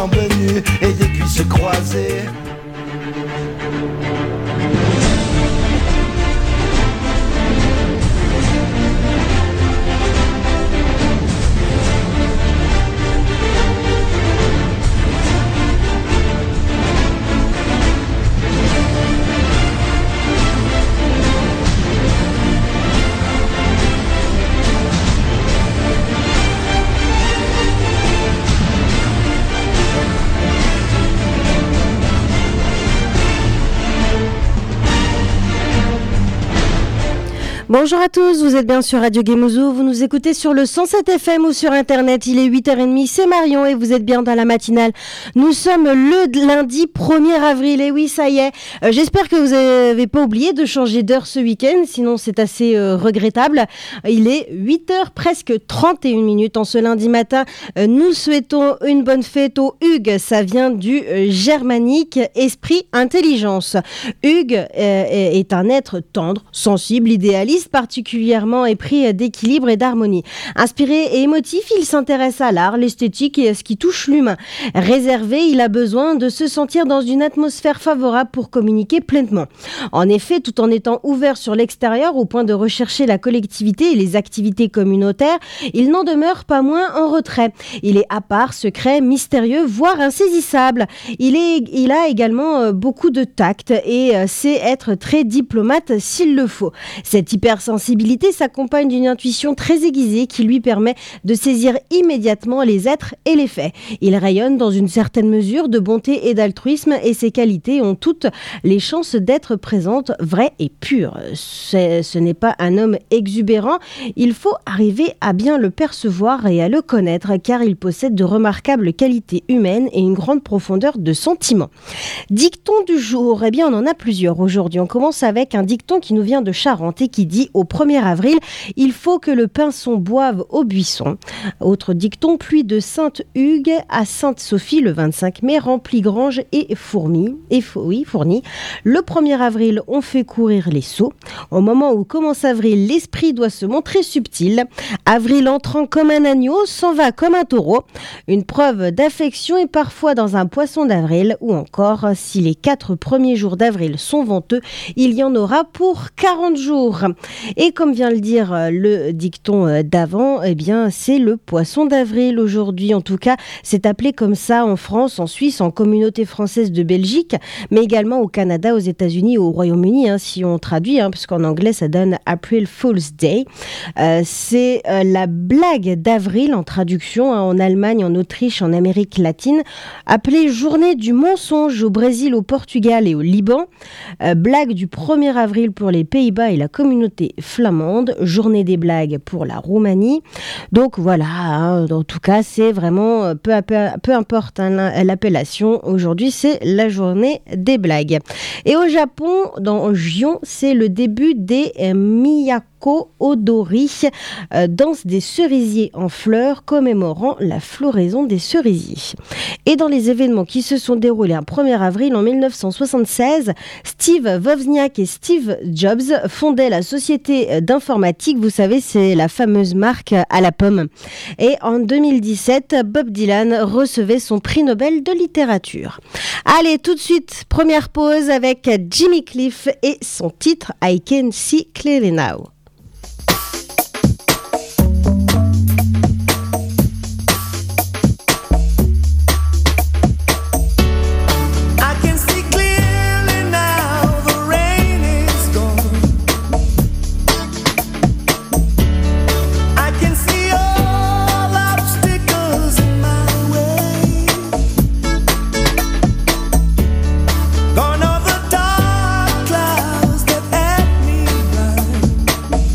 jambes nues et des cuisses croisées. Bonjour à tous, vous êtes bien sur Radio Gemuzo, vous nous écoutez sur le 107 FM ou sur internet, il est 8h30, c'est Marion et vous êtes bien dans la matinale. Nous sommes le lundi 1er avril et oui ça y est, j'espère que vous n'avez pas oublié de changer d'heure ce week-end, sinon c'est assez regrettable. Il est 8h presque 31 minutes en ce lundi matin, nous souhaitons une bonne fête au Hugues, ça vient du germanique esprit intelligence. Hugues est un être tendre, sensible, idéaliste, particulièrement épris d'équilibre et d'harmonie. Inspiré et émotif, il s'intéresse à l'art, l'esthétique et à ce qui touche l'humain. Réservé, il a besoin de se sentir dans une atmosphère favorable pour communiquer pleinement. En effet, tout en étant ouvert sur l'extérieur au point de rechercher la collectivité et les activités communautaires, il n'en demeure pas moins en retrait. Il est à part, secret, mystérieux, voire insaisissable. Il a également beaucoup de tact et sait être très diplomate s'il le faut. Cette hypersensibilité s'accompagne d'une intuition très aiguisée qui lui permet de saisir immédiatement les êtres et les faits. Il rayonne dans une certaine mesure de bonté et d'altruisme et ses qualités ont toutes les chances d'être présentes, vraies et pures. Ce n'est pas un homme exubérant, il faut arriver à bien le percevoir et à le connaître car il possède de remarquables qualités humaines et une grande profondeur de sentiments. Dicton du jour, eh bien on en a plusieurs aujourd'hui. On commence avec un dicton qui nous vient de Charente et qui dit au 1er avril, il faut que le pinson boive au buisson. Autre dicton, pluie de Sainte-Hugues à Sainte-Sophie le 25 mai, remplit grange et fournie. Le 1er avril, on fait courir les sots. Au moment où commence avril, l'esprit doit se montrer subtil. Avril entrant comme un agneau, s'en va comme un taureau. Une preuve d'affection est parfois dans un poisson d'avril ou encore, si les 4 premiers jours d'avril sont venteux, il y en aura pour 40 jours. Et comme vient le dire le dicton d'avant, eh bien c'est le poisson d'avril aujourd'hui. En tout cas, c'est appelé comme ça en France, en Suisse, en communauté française de Belgique, mais également au Canada, aux États-Unis, au Royaume-Uni, si on traduit, parce qu'en anglais ça donne April Fool's Day. C'est la blague d'avril en traduction en Allemagne, en Autriche, en Amérique latine, appelée journée du mensonge au Brésil, au Portugal et au Liban. Blague du 1er avril pour les Pays-Bas et la communauté flamande, journée des blagues pour la Roumanie. Donc voilà, en tout cas c'est vraiment peu importe l'appellation, aujourd'hui c'est la journée des blagues. Et au Japon, dans Gion, c'est le début des Miyako Odori, danse des cerisiers en fleurs commémorant la floraison des cerisiers. Et dans les événements qui se sont déroulés un 1er avril en 1976, Steve Wozniak et Steve Jobs fondaient la société d'informatique, vous savez, c'est la fameuse marque à la pomme. Et en 2017, Bob Dylan recevait son prix Nobel de littérature. Allez, tout de suite, première pause avec Jimmy Cliff et son titre I Can See Clearly Now. Gone over dark clouds that had me blind.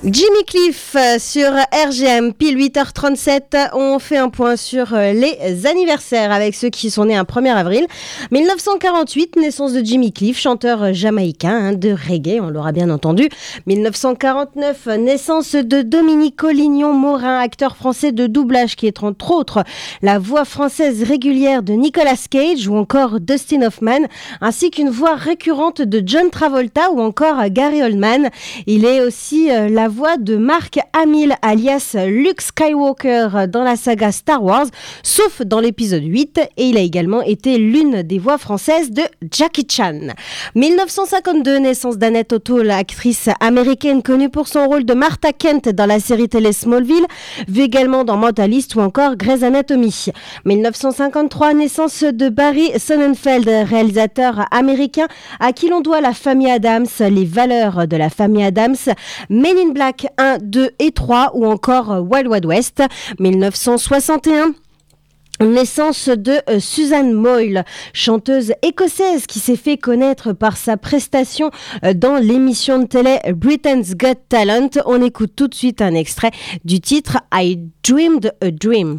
Jimmy Cliff sur RGM, pile 8h37, on fait un point sur les anniversaires avec ceux qui sont nés un 1er avril. 1948, naissance de Jimmy Cliff, chanteur jamaïcain de reggae, on l'aura bien entendu. 1949, naissance de Dominico Lignon-Morin, acteur français de doublage qui est entre autres la voix française régulière de Nicolas Cage ou encore Dustin Hoffman, ainsi qu'une voix récurrente de John Travolta ou encore Gary Oldman. Il est aussi la voix de Mark Hamill alias Luke Skywalker dans la saga Star Wars, sauf dans l'épisode 8, et il a également été l'une des voix françaises de Jackie Chan. 1952, naissance d'Annette O'Toole, actrice américaine connue pour son rôle de Martha Kent dans la série télé Smallville, vue également dans Mentalist ou encore Grey's Anatomy. 1953, naissance de Barry Sonnenfeld, réalisateur américain à qui l'on doit la famille Addams, les valeurs de la famille Addams, Men in Black 1, 2 et 3 ou encore Wild Wild West. 1961, naissance de Susan Boyle, chanteuse écossaise qui s'est fait connaître par sa prestation dans l'émission de télé Britain's Got Talent. On écoute tout de suite un extrait du titre I Dreamed a Dream.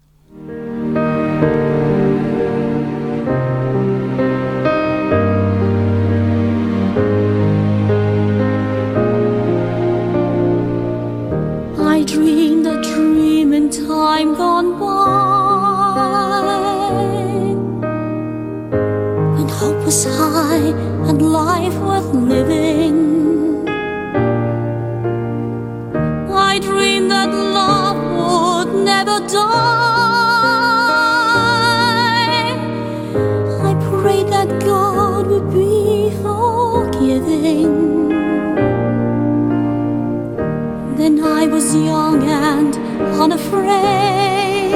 I dreamed a dream in time gone by, when hope was high and life worth living. I dreamed that love would never die. I prayed that God would be forgiving. Then I was young and unafraid,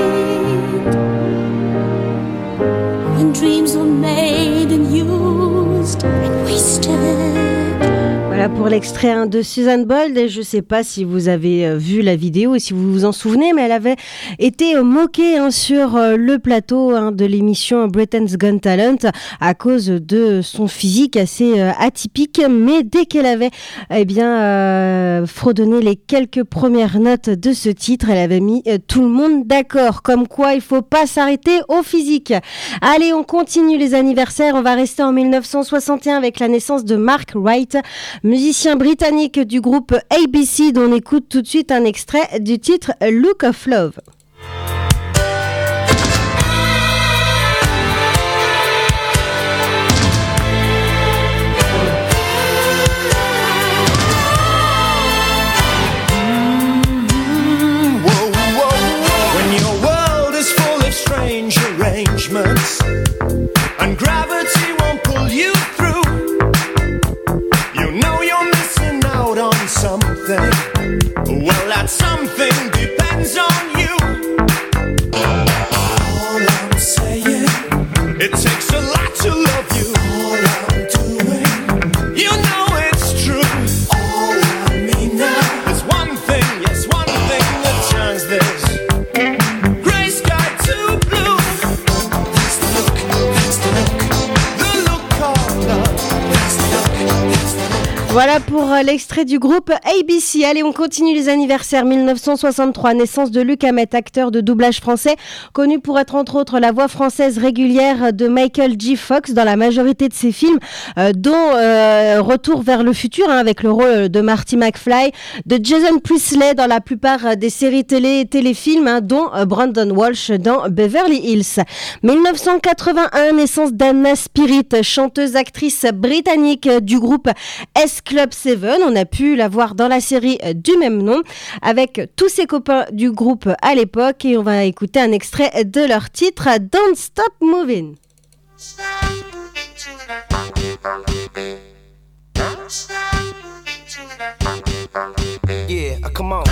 when dreams were made and used and wasted. Voilà pour l'extrait de Susan Boyle. Et je ne sais pas si vous avez vu la vidéo et si vous vous en souvenez, mais elle avait été moquée sur le plateau de l'émission Britain's Got Talent à cause de son physique assez atypique. Mais dès qu'elle avait fredonné les quelques premières notes de ce titre, elle avait mis tout le monde d'accord. Comme quoi, il ne faut pas s'arrêter au physique. Allez, on continue les anniversaires. On va rester en 1961 avec la naissance de Mark Wright, musicien britannique du groupe ABC, dont on écoute tout de suite un extrait du titre Look of Love. And gravity won't pull you through. You know you're missing out on something. Well, that something depends on you. All I'm saying, it takes a lot to love you. All I'm doing, you know it's true. All I mean now is one thing, yes, one thing that turns this gray sky to blue. Voilà pour l'extrait du groupe ABC. Allez, on continue les anniversaires. 1963, naissance de Luc Hamet, acteur de doublage français, connu pour être entre autres la voix française régulière de Michael J. Fox dans la majorité de ses films, dont Retour vers le futur, avec le rôle de Marty McFly, de Jason Priestley dans la plupart des séries télé et téléfilms, dont Brandon Walsh dans Beverly Hills. 1981, naissance d'Anna Spirit, chanteuse actrice britannique du groupe S Club 7. On a pu la voir dans la série du même nom avec tous ses copains du groupe à l'époque, et on va écouter un extrait de leur titre Don't Stop Moving. Yeah, come on.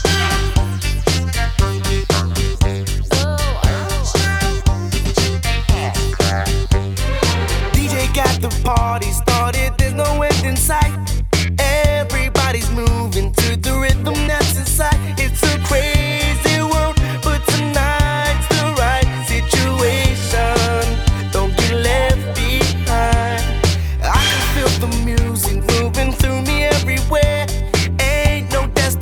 DJ got the party started, there's no end in sight. Everybody's moving to the rhythm that's inside. It's a crazy world, but tonight's the right situation. Don't get left behind. I can feel the music moving through me everywhere. Ain't no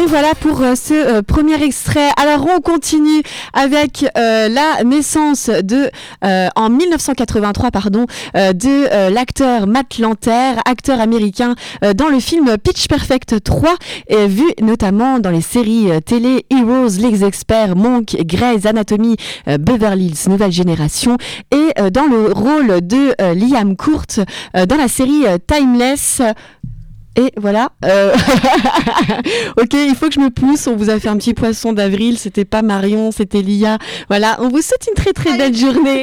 voilà pour ce premier extrait. Alors on continue avec la naissance de en 1983 de l'acteur Matt Lanter, acteur américain dans le film Pitch Perfect 3, vu notamment dans les séries télé Heroes, Les Experts, Monk, Grey's Anatomy, Beverly Hills Nouvelle Génération, et dans le rôle de Liam Court dans la série Timeless. Et voilà. Ok, il faut que je me pousse. On vous a fait un petit poisson d'avril. C'était pas Marion, c'était Lia. Voilà, on vous souhaite une très très belle journée.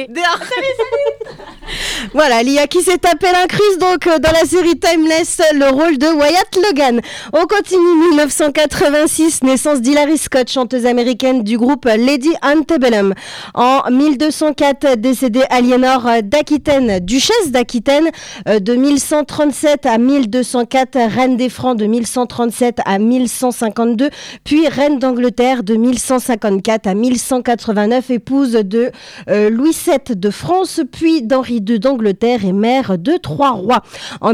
Voilà, Lia qui s'est tapé l'incruste donc dans la série Timeless, le rôle de Wyatt Logan. On continue. 1986, naissance d'Hilary Scott, chanteuse américaine du groupe Lady Antebellum. En 1204, décédée Aliénor d'Aquitaine, duchesse d'Aquitaine, de 1137 à 1204, reine des Francs de 1137 à 1152, puis reine d'Angleterre de 1154 à 1189, épouse de Louis VII de France, puis d'Henri II d'Angleterre et mère de 3 rois. En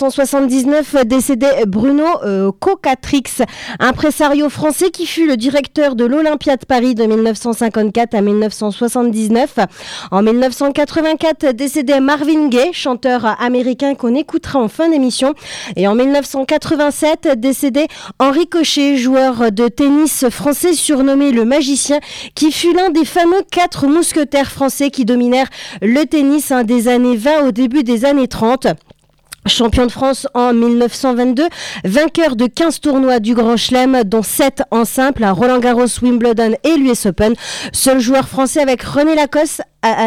1979, décédé Bruno Cocatrix, impresario français qui fut le directeur de l'Olympia de Paris de 1954 à 1979. En 1984, décédé Marvin Gaye, chanteur américain qu'on écoutera en fin d'émission. Et en 1987, décédé Henri Cochet, joueur de tennis français surnommé le magicien, qui fut l'un des fameux 4 mousquetaires français qui dominèrent le tennis des années 20 au début des années 30. Champion de France en 1922, vainqueur de 15 tournois du Grand Chelem, dont 7 en simple à Roland-Garros, Wimbledon et l'US Open. Seul joueur français avec René Lacoste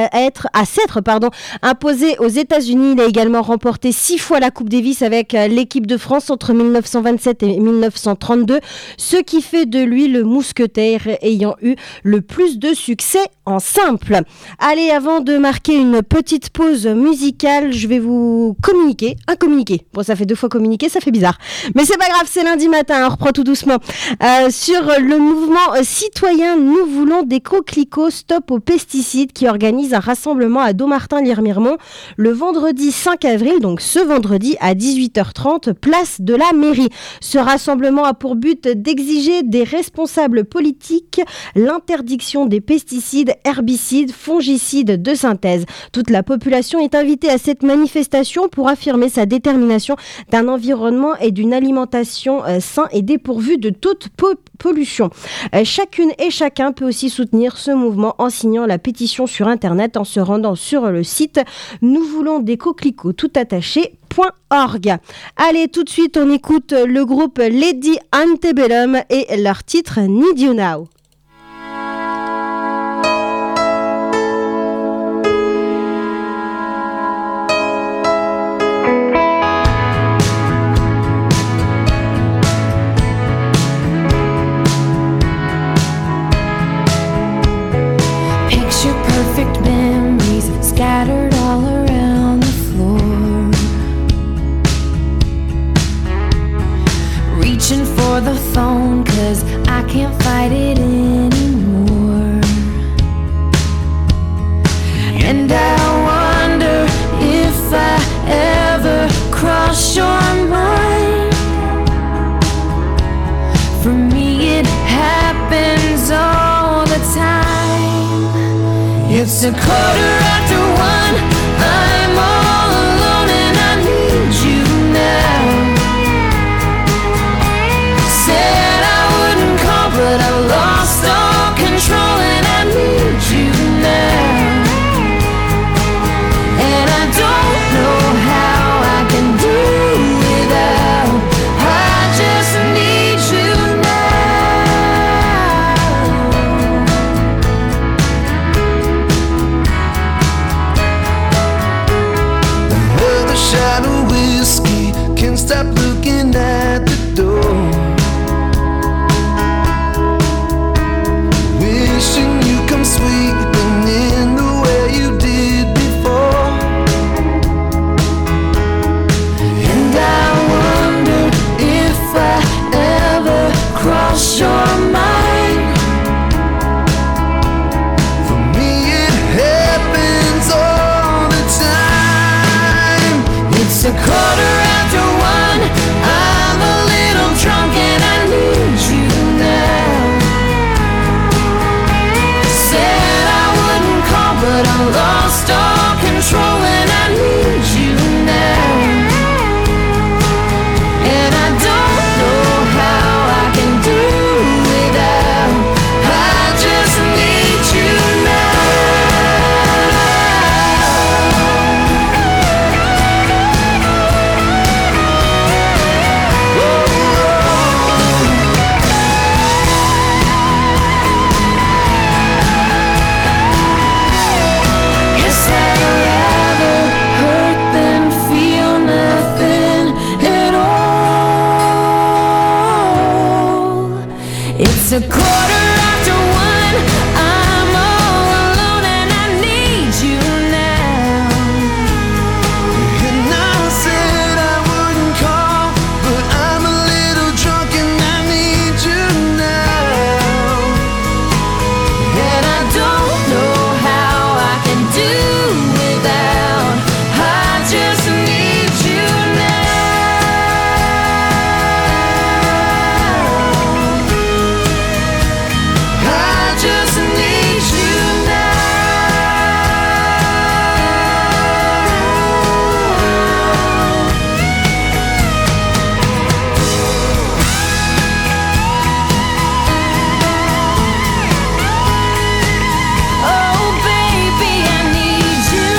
à s'être imposé aux États-Unis. Il a également remporté 6 fois la Coupe Davis avec l'équipe de France entre 1927 et 1932, ce qui fait de lui le mousquetaire ayant eu le plus de succès en simple. Allez, avant de marquer une petite pause musicale, je vais vous communiquer un communiqué. Bon, ça fait 2 fois communiquer, ça fait bizarre. Mais c'est pas grave, c'est lundi matin, on reprend tout doucement. Sur le mouvement citoyen Nous voulons des coquelicots, stop aux pesticides, qui organise un rassemblement à Dommartin-Lire-Miremont le vendredi 5 avril, donc ce vendredi à 18h30, place de la mairie. Ce rassemblement a pour but d'exiger des responsables politiques l'interdiction des pesticides, herbicides, fongicides de synthèse. Toute la population est invitée à cette manifestation pour affirmer sa détermination d'un environnement et d'une alimentation sain et dépourvu de toute pollution. Chacune et chacun peut aussi soutenir ce mouvement en signant la pétition sur Internet en se rendant sur le site nous voulons des coquelicots tout attaché.org. Allez, tout de suite, on écoute le groupe Lady Antebellum et leur titre Need You Now. Scattered all around the floor, reaching for the phone 'cause I can't fight it anymore. And I wonder if I ever cross your mind. For me it happens all the time. It's a 1:15, I'm all alone and I need you now. Said I wouldn't call but I lost all control and I need you now. And I don't know how I can do without, I just need you now. control and I need you now. And I don't know how I can do without. I just need you now. Guess I'd rather hurt than feel nothing at all. It's a quarter after one. I'm all alone and I need you now. And I said I wouldn't call, but I'm a little drunk and I need you now. And I don't know how I can do without. I just need you now. I just need you now. Oh baby, I need you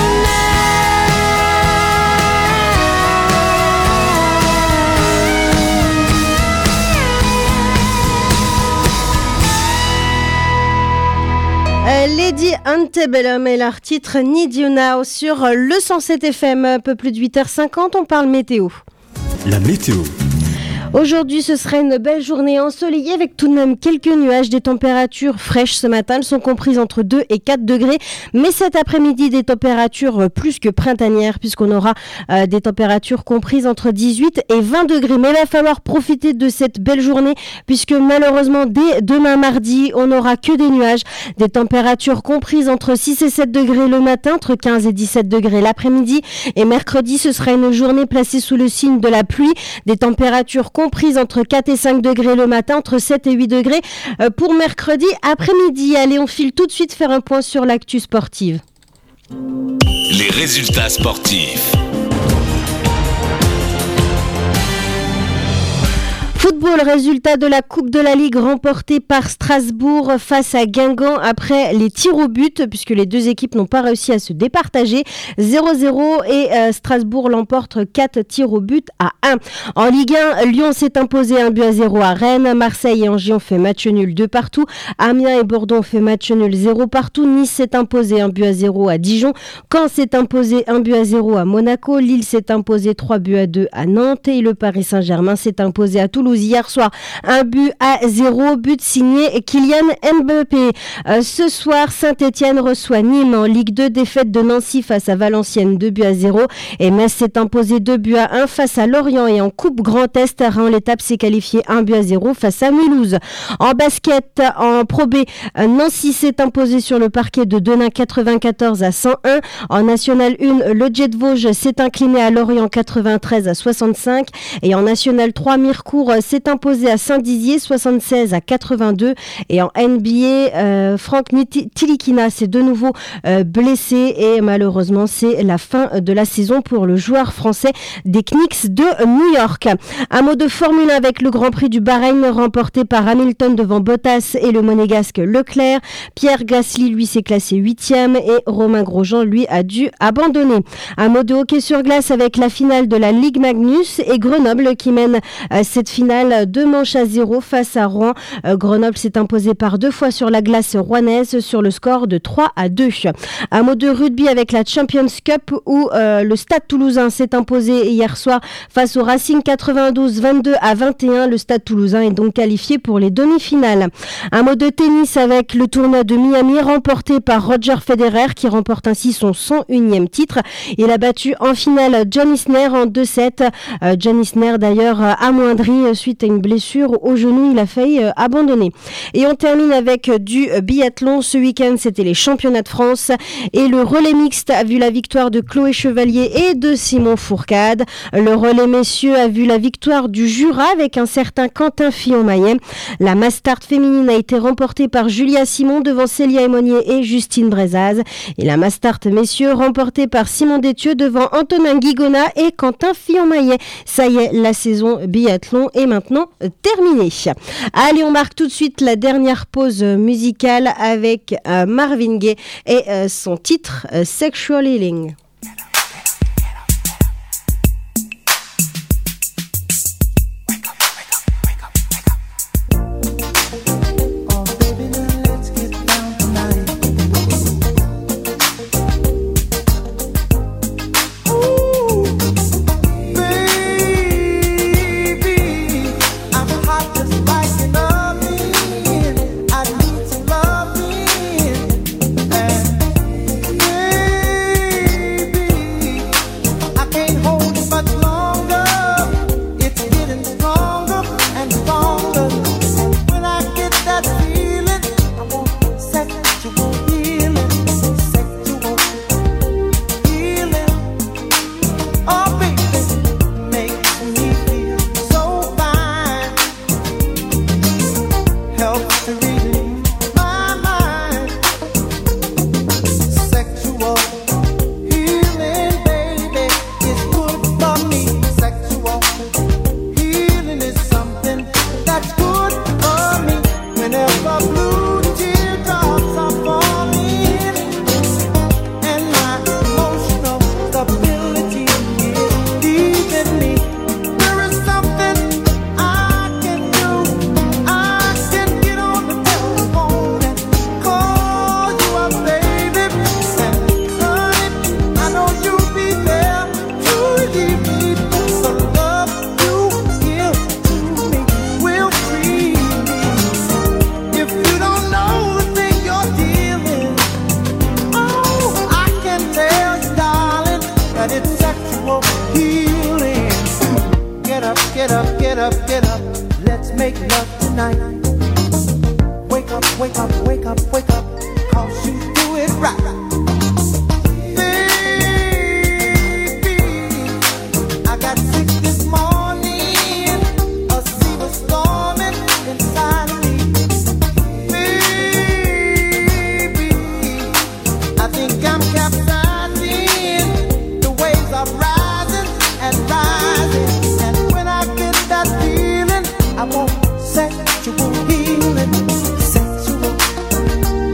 Lady Antebellum et leur titre Need You Now sur le 107 FM. Un peu plus de 8h50, on parle météo. La météo. Aujourd'hui, ce sera une belle journée ensoleillée avec tout de même quelques nuages. Des températures fraîches ce matin. Elles sont comprises entre 2 et 4 degrés. Mais cet après-midi, des températures plus que printanières puisqu'on aura des températures comprises entre 18 et 20 degrés. Mais il va falloir profiter de cette belle journée puisque malheureusement, dès demain mardi, on n'aura que des nuages. Des températures comprises entre 6 et 7 degrés le matin, entre 15 et 17 degrés l'après-midi. Et mercredi, ce sera une journée placée sous le signe de la pluie. Des températures comprises entre 4 et 5 degrés le matin, entre 7 et 8 degrés pour mercredi après-midi. Allez, on file tout de suite faire un point sur l'actu sportive. Les résultats sportifs. Football, résultat de la Coupe de la Ligue remportée par Strasbourg face à Guingamp après les tirs au but, puisque les deux équipes n'ont pas réussi à se départager. 0-0 et Strasbourg l'emporte 4 tirs au but à 1. En Ligue 1, Lyon s'est imposé 1-0 à Rennes. Marseille et Angers ont fait match nul 2 partout. Amiens et Bordeaux ont fait match nul 0 partout. Nice s'est imposé 1-0 à Dijon. Caen s'est imposé 1-0 à Monaco. Lille s'est imposé 3-2 à Nantes. Et le Paris Saint-Germain s'est imposé à Toulouse hier soir 1-0, but signé Kylian Mbappé. Ce soir, Saint-Etienne reçoit Nîmes en Ligue 2, défaite de Nancy face à Valenciennes 2-0 et Metz s'est imposé 2-1 face à Lorient. Et en Coupe Grand Est, Reims l'étape s'est qualifié 1-0 face à Mulhouse. En basket, en Pro B, Nancy s'est imposé sur le parquet de Denain 94-101. En National 1, le Jet de Vosges s'est incliné à Lorient 93-65 et en National 3, Mirecourt s'est imposé à Saint-Dizier 76-82 et en NBA, Franck Tilikina s'est de nouveau blessé et malheureusement c'est la fin de la saison pour le joueur français des Knicks de New York. Un mot de Formule 1 avec le Grand Prix du Bahreïn remporté par Hamilton devant Bottas et le monégasque Leclerc. Pierre Gasly lui s'est classé 8e et Romain Grosjean lui a dû abandonner. Un mot de hockey sur glace avec la finale de la Ligue Magnus et Grenoble qui mène cette finale 2-0 face à Rouen. Grenoble s'est imposé par 2 fois sur la glace rouennaise sur le score de 3-2. Un mot de rugby avec la Champions Cup où le Stade Toulousain s'est imposé hier soir face au Racing 92 22-21. Le Stade Toulousain est donc qualifié pour les demi-finales. Un mot de tennis avec le tournoi de Miami remporté par Roger Federer qui remporte ainsi son 101e titre. Il a battu en finale John Isner en 2-7. John Isner d'ailleurs amoindri suite à une blessure au genou. Il a failli abandonner. Et on termine avec du biathlon. Ce week-end, c'était les championnats de France. Et le relais mixte a vu la victoire de Chloé Chevalier et de Simon Fourcade. Le relais messieurs a vu la victoire du Jura avec un certain Quentin Fillon-Maillet. La Mastart féminine a été remportée par Julia Simon devant Célia Aymonier et Justine Brezaz. Et la Mastart messieurs remportée par Simon Détieux devant Antonin Guigona et Quentin Fillon-Maillet. Ça y est, la saison biathlon est maintenant terminée. Allez, on marque tout de suite la dernière pause musicale avec Marvin Gaye et son titre Sexual Healing. Sexual healing, sexual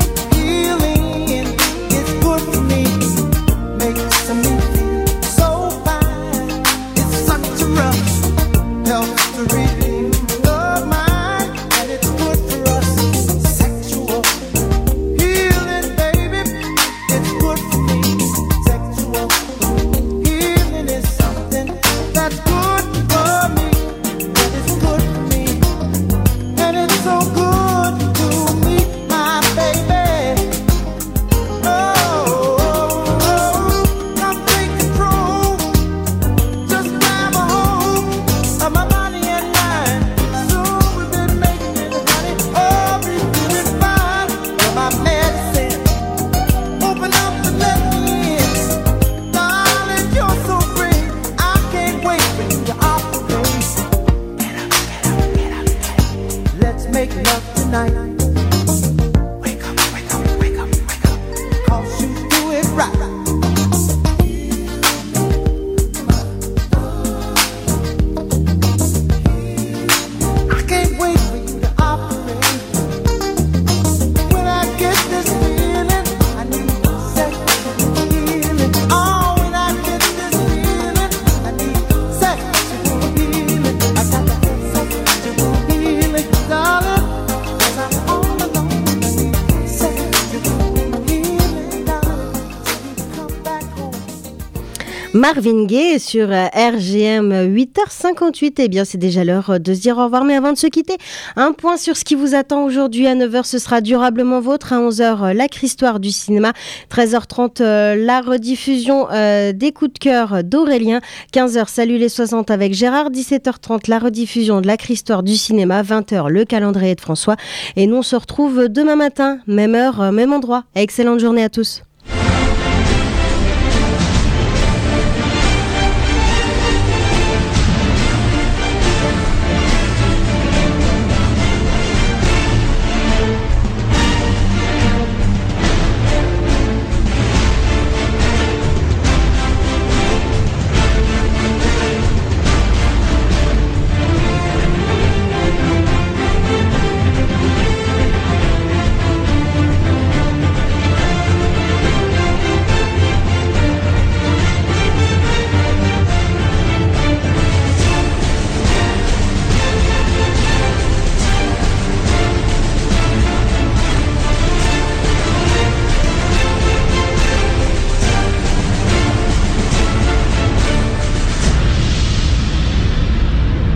Marvin Gaye sur RGM 8h58. Eh bien, c'est déjà l'heure de se dire au revoir. Mais avant de se quitter, un point sur ce qui vous attend aujourd'hui. À 9h, ce sera Durablement Vôtre. À 11h, la Christoire du cinéma. 13h30, la rediffusion des coups de cœur d'Aurélien. 15h, Salut les 60 avec Gérard. 17h30, la rediffusion de la Christoire du cinéma. 20h, le calendrier de François. Et nous, on se retrouve demain matin, même heure, même endroit. Excellente journée à tous.